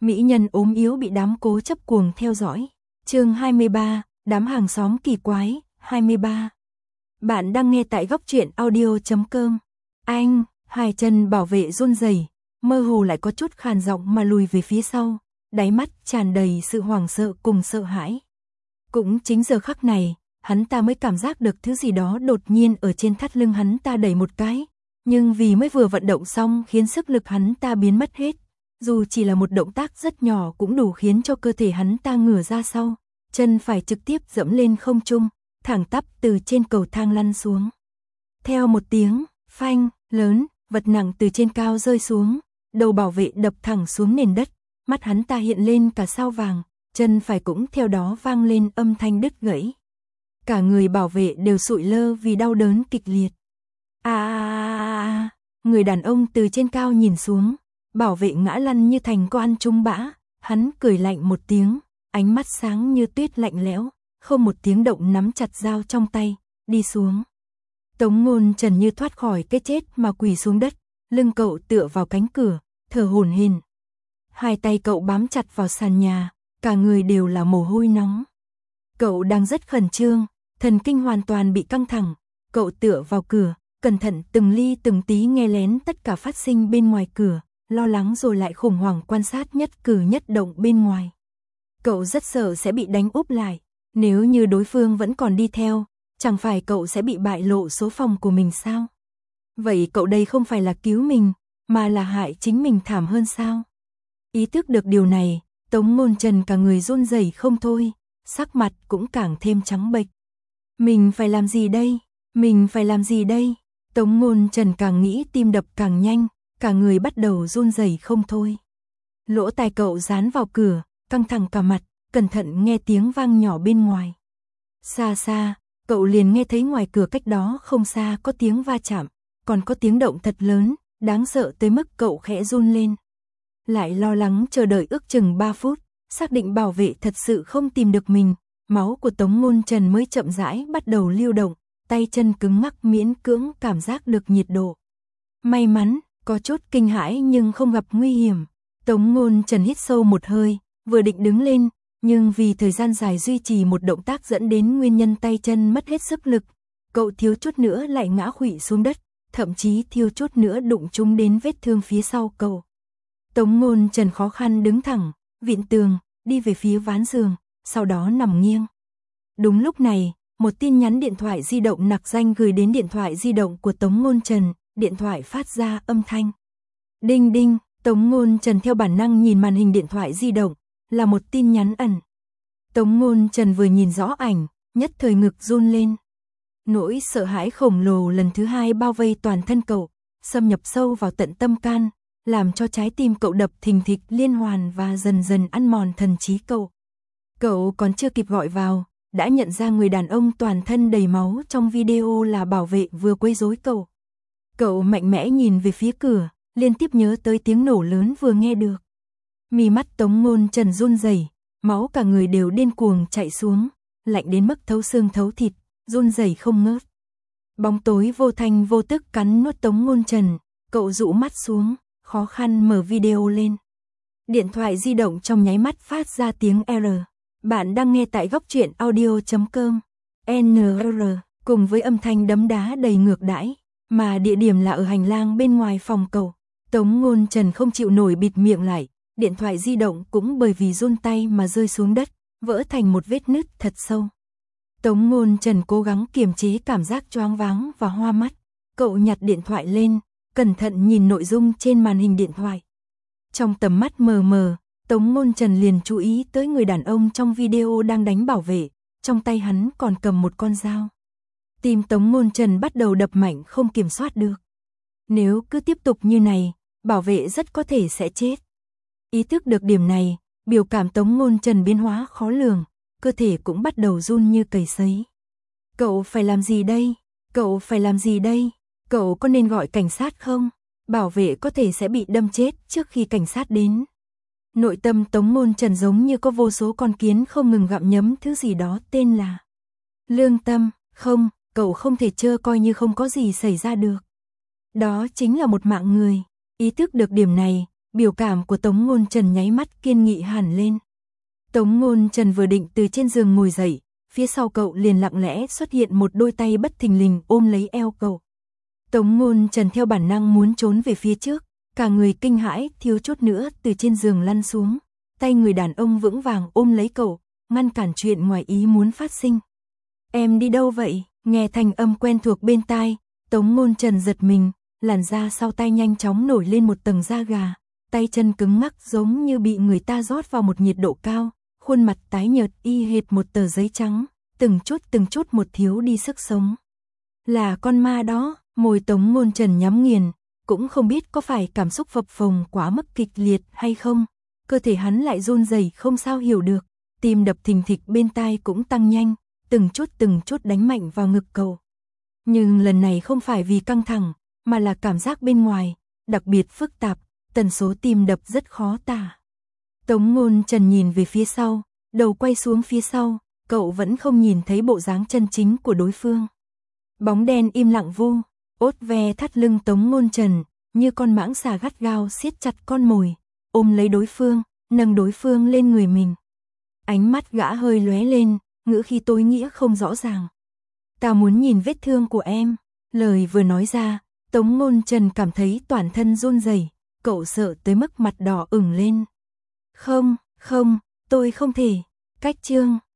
Mỹ nhân ốm yếu bị đám cố chấp cuồng theo dõi. Chương 23, đám hàng xóm kỳ quái, 23. Bạn đang nghe tại góc truyện audio.com. Anh, hai chân bảo vệ run rẩy, mơ hồ lại có chút khàn giọng mà lùi về phía sau, đáy mắt tràn đầy sự hoảng sợ cùng sợ hãi. Cũng chính giờ khắc này, hắn ta mới cảm giác được thứ gì đó đột nhiên ở trên thắt lưng hắn ta đẩy một cái, nhưng vì mới vừa vận động xong khiến sức lực hắn ta biến mất hết. Dù chỉ là một động tác rất nhỏ cũng đủ khiến cho cơ thể hắn ta ngửa ra sau, chân phải trực tiếp dẫm lên không trung, thẳng tắp từ trên cầu thang lăn xuống. Theo một tiếng phanh lớn, vật nặng từ trên cao rơi xuống, đầu bảo vệ đập thẳng xuống nền đất, mắt hắn ta hiện lên cả sao vàng, chân phải cũng theo đó vang lên âm thanh đứt gãy. Cả người bảo vệ đều sụi lơ vì đau đớn kịch liệt. Người đàn ông từ trên cao nhìn xuống, bảo vệ ngã lăn như thành con ăn trúng bã, hắn cười lạnh một tiếng, ánh mắt sáng như tuyết lạnh lẽo, không một tiếng động nắm chặt dao trong tay, đi xuống. Tống Ngôn Trần như thoát khỏi cái chết mà quỳ xuống đất, lưng cậu tựa vào cánh cửa, thở hổn hển. Hai tay cậu bám chặt vào sàn nhà, cả người đều là mồ hôi nóng. Cậu đang rất khẩn trương, thần kinh hoàn toàn bị căng thẳng, cậu tựa vào cửa, cẩn thận từng ly từng tí nghe lén tất cả phát sinh bên ngoài cửa, lo lắng rồi lại khủng hoảng quan sát nhất cử nhất động bên ngoài. Cậu rất sợ sẽ bị đánh úp lại, nếu như đối phương vẫn còn đi theo, chẳng phải cậu sẽ bị bại lộ số phòng của mình sao? Vậy cậu đây không phải là cứu mình, mà là hại chính mình thảm hơn sao? Ý thức được điều này, Tống Ngôn Trần cả người run rẩy không thôi, sắc mặt cũng càng thêm trắng bệch. Mình phải làm gì đây? Mình phải làm gì đây? Tống Ngôn Trần càng nghĩ tim đập càng nhanh, cả người bắt đầu run rẩy không thôi. Lỗ tai cậu dán vào cửa, căng thẳng cả mặt, cẩn thận nghe tiếng vang nhỏ bên ngoài. Xa xa, cậu liền nghe thấy ngoài cửa cách đó không xa có tiếng va chạm, còn có tiếng động thật lớn, đáng sợ tới mức cậu khẽ run lên. Lại lo lắng chờ đợi ước chừng 3 phút, xác định bảo vệ thật sự không tìm được mình, máu của Tống Ngôn Trần mới chậm rãi bắt đầu lưu động, tay chân cứng ngắc miễn cưỡng cảm giác được nhiệt độ. May mắn, có chút kinh hãi nhưng không gặp nguy hiểm. Tống Ngôn Trần hít sâu một hơi, vừa định đứng lên, nhưng vì thời gian dài duy trì một động tác dẫn đến nguyên nhân tay chân mất hết sức lực, cậu thiếu chút nữa lại ngã khuỵu xuống đất, thậm chí thiếu chút nữa đụng trúng đến vết thương phía sau cậu. Tống Ngôn Trần khó khăn đứng thẳng, vịn tường, đi về phía ván giường, sau đó nằm nghiêng. Đúng lúc này, một tin nhắn điện thoại di động nặc danh gửi đến điện thoại di động của Tống Ngôn Trần, điện thoại phát ra âm thanh. Đinh đinh, Tống Ngôn Trần theo bản năng nhìn màn hình điện thoại di động, là một tin nhắn ẩn. Tống Ngôn Trần vừa nhìn rõ ảnh, nhất thời ngực run lên. Nỗi sợ hãi khổng lồ lần thứ hai bao vây toàn thân cậu, xâm nhập sâu vào tận tâm can, làm cho trái tim cậu đập thình thịch liên hoàn và dần dần ăn mòn thần trí cậu. Cậu còn chưa kịp gọi vào, đã nhận ra người đàn ông toàn thân đầy máu trong video là bảo vệ vừa quấy rối cậu. Cậu mạnh mẽ nhìn về phía cửa, liên tiếp nhớ tới tiếng nổ lớn vừa nghe được. Mí mắt Tống Ngôn Trần run rẩy, máu cả người đều điên cuồng chạy xuống, lạnh đến mức thấu xương thấu thịt, run rẩy không ngớt. Bóng tối vô thanh vô tức cắn nuốt Tống Ngôn Trần, cậu dụ mắt xuống, khó khăn mở video lên. Điện thoại di động trong nháy mắt phát ra tiếng R. Bạn đang nghe tại góc truyện audio.com. NR cùng với âm thanh đấm đá đầy ngược đãi, mà địa điểm là ở hành lang bên ngoài phòng cậu. Tống Ngôn Trần không chịu nổi bịt miệng lại, điện thoại di động cũng bởi vì run tay mà rơi xuống đất, vỡ thành một vết nứt thật sâu. Tống Ngôn Trần cố gắng kiềm chế cảm giác choáng váng và hoa mắt, cậu nhặt điện thoại lên, cẩn thận nhìn nội dung trên màn hình điện thoại. Trong tầm mắt mờ mờ, Tống Ngôn Trần liền chú ý tới người đàn ông trong video đang đánh bảo vệ, trong tay hắn còn cầm một con dao. Tim Tống Ngôn Trần bắt đầu đập mạnh không kiểm soát được. Nếu cứ tiếp tục như này, bảo vệ rất có thể sẽ chết. Ý thức được điểm này, biểu cảm Tống Ngôn Trần biến hóa khó lường, cơ thể cũng bắt đầu run như cầy sấy. Cậu phải làm gì đây? Cậu phải làm gì đây? Cậu có nên gọi cảnh sát không? Bảo vệ có thể sẽ bị đâm chết trước khi cảnh sát đến. Nội tâm Tống Ngôn Trần giống như có vô số con kiến không ngừng gặm nhấm thứ gì đó tên là lương tâm. Không, cậu không thể trơ coi như không có gì xảy ra được. Đó chính là một mạng người. Ý thức được điểm này, Biểu cảm của Tống Ngôn Trần nháy mắt kiên nghị hẳn lên. Tống Ngôn Trần vừa định từ trên giường ngồi dậy, phía sau cậu liền lặng lẽ xuất hiện một đôi tay bất thình lình ôm lấy eo cậu. Tống Ngôn Trần theo bản năng muốn trốn về phía trước, cả người kinh hãi thiếu chút nữa từ trên giường lăn xuống. Tay người đàn ông vững vàng ôm lấy cậu, ngăn cản chuyện ngoài ý muốn phát sinh. Em đi đâu vậy? Nghe thanh âm quen thuộc bên tai, Tống Ngôn Trần giật mình, làn da sau tay nhanh chóng nổi lên một tầng da gà, tay chân cứng ngắc giống như bị người ta rót vào một nhiệt độ cao, khuôn mặt tái nhợt y hệt một tờ giấy trắng, từng chút một thiếu đi sức sống. Là con ma đó, môi Tống Ngôn Trần nhắm nghiền, cũng không biết có phải cảm xúc phập phồng quá mức kịch liệt hay không, cơ thể hắn lại run rẩy không sao hiểu được, tim đập thình thịch bên tai cũng tăng nhanh, từng chút đánh mạnh vào ngực cậu. Nhưng lần này không phải vì căng thẳng, mà là cảm giác bên ngoài, đặc biệt phức tạp, tần số tim đập rất khó tả. Tống Ngôn Trần nhìn về phía sau, đầu quay xuống phía sau, cậu vẫn không nhìn thấy bộ dáng chân chính của đối phương. Bóng đen im lặng vu, ốt ve thắt lưng Tống Ngôn Trần, như con mãng xà gắt gao siết chặt con mồi, ôm lấy đối phương, nâng đối phương lên người mình. Ánh mắt gã hơi lóe lên, ngữ khí tối nghĩa không rõ ràng. Ta muốn nhìn vết thương của em. Lời vừa nói ra, Tống Ngôn Trần cảm thấy toàn thân run rẩy, cậu sợ tới mức mặt đỏ ửng lên. Không, tôi không thể. Cách chương